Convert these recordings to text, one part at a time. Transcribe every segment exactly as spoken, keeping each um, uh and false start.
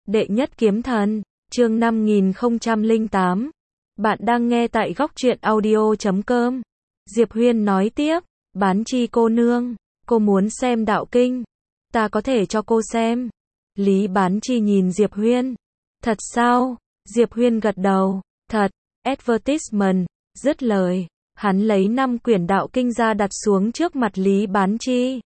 Đệ nhất kiếm thần, chương năm nghìn không trăm lẻ tám. Bạn đang nghe tại góc truyện audio chấm com. Diệp Huyên nói tiếp, Bán Chi cô nương, cô muốn xem đạo kinh, ta có thể cho cô xem. Lý Bán Chi nhìn Diệp Huyên. Thật sao? Diệp Huyên gật đầu, thật. Advertisement, dứt lời, hắn lấy năm quyển đạo kinh ra đặt xuống trước mặt Lý Bán Chi.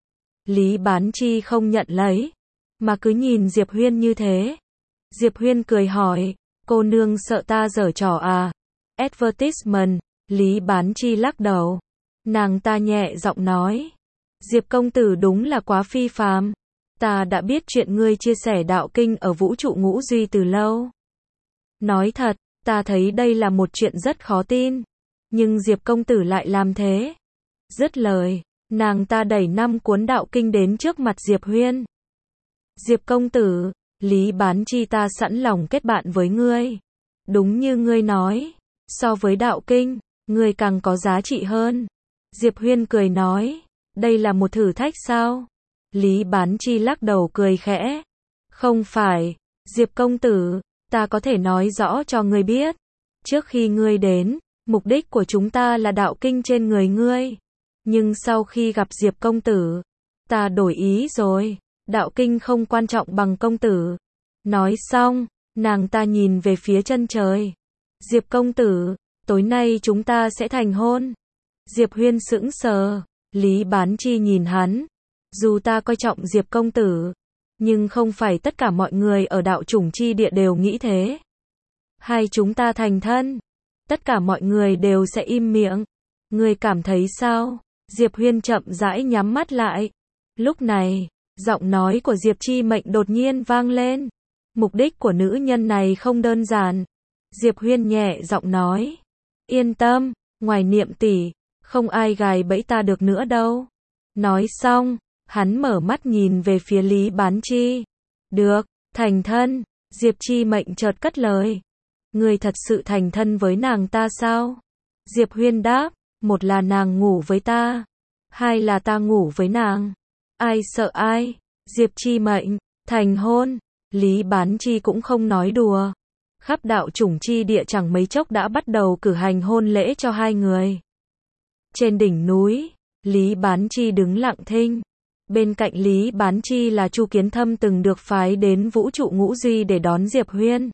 Lý Bán Chi không nhận lấy, mà cứ nhìn Diệp Huyên như thế. Diệp Huyên cười hỏi, cô nương sợ ta giở trò à? Advertisement, Lý Bán Chi lắc đầu. Nàng ta nhẹ giọng nói, Diệp công tử đúng là quá phi phàm. Ta đã biết chuyện ngươi chia sẻ đạo kinh ở vũ trụ ngũ duy từ lâu. Nói thật, ta thấy đây là một chuyện rất khó tin. Nhưng Diệp công tử lại làm thế. Dứt lời, nàng ta đẩy năm cuốn đạo kinh đến trước mặt Diệp Huyên. Diệp công tử, Lý Bán Chi ta sẵn lòng kết bạn với ngươi. Đúng như ngươi nói, so với đạo kinh, ngươi càng có giá trị hơn. Diệp Huyên cười nói, đây là một thử thách sao? Lý Bán Chi lắc đầu cười khẽ. Không phải, Diệp công tử, ta có thể nói rõ cho ngươi biết. Trước khi ngươi đến, mục đích của chúng ta là đạo kinh trên người ngươi. Nhưng sau khi gặp Diệp công tử, ta đổi ý rồi. Đạo kinh không quan trọng bằng công tử. Nói xong, nàng ta nhìn về phía chân trời. Diệp công tử, tối nay chúng ta sẽ thành hôn. Diệp Huyên sững sờ. Lý Bán Chi nhìn hắn. Dù ta coi trọng Diệp công tử, nhưng không phải tất cả mọi người ở đạo chủng chi địa đều nghĩ thế. Hay chúng ta thành thân, tất cả mọi người đều sẽ im miệng. Ngươi cảm thấy sao? Diệp Huyên chậm rãi nhắm mắt lại. Lúc này, giọng nói của Diệp Chi Mệnh đột nhiên vang lên. Mục đích của nữ nhân này không đơn giản. Diệp Huyên nhẹ giọng nói. Yên tâm, ngoài Niệm tỷ, không ai gài bẫy ta được nữa đâu. Nói xong, hắn mở mắt nhìn về phía Lý Bán Chi. Được, thành thân. Diệp Chi Mệnh chợt cất lời. Ngươi thật sự thành thân với nàng ta sao? Diệp Huyên đáp, một là nàng ngủ với ta, hai là ta ngủ với nàng. Ai sợ ai? Diệp Chi Mệnh, thành hôn. Lý Bán Chi cũng không nói đùa. Khắp đạo chủng chi địa chẳng mấy chốc đã bắt đầu cử hành hôn lễ cho hai người. Trên đỉnh núi, Lý Bán Chi đứng lặng thinh. Bên cạnh Lý Bán Chi là Chu Kiến Thâm từng được phái đến vũ trụ ngũ duy để đón Diệp Huyên.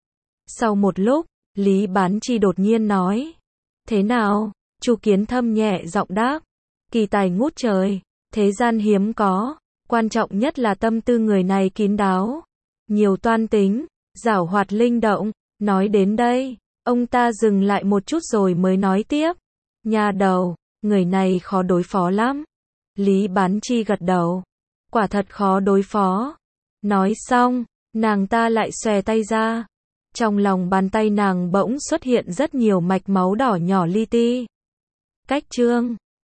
Sau một lúc, Lý Bán Chi đột nhiên nói. Thế nào? Chu Kiến Thâm nhẹ giọng đáp. Kỳ tài ngút trời, thế gian hiếm có. Quan trọng nhất là tâm tư người này kín đáo, nhiều toan tính, giảo hoạt linh động. Nói đến đây, ông ta dừng lại một chút rồi mới nói tiếp. Nhà đầu, người này khó đối phó lắm. Lý Bán Chi gật đầu. Quả thật khó đối phó. Nói xong, nàng ta lại xòe tay ra. Trong lòng bàn tay nàng bỗng xuất hiện rất nhiều mạch máu đỏ nhỏ li ti. Cách chương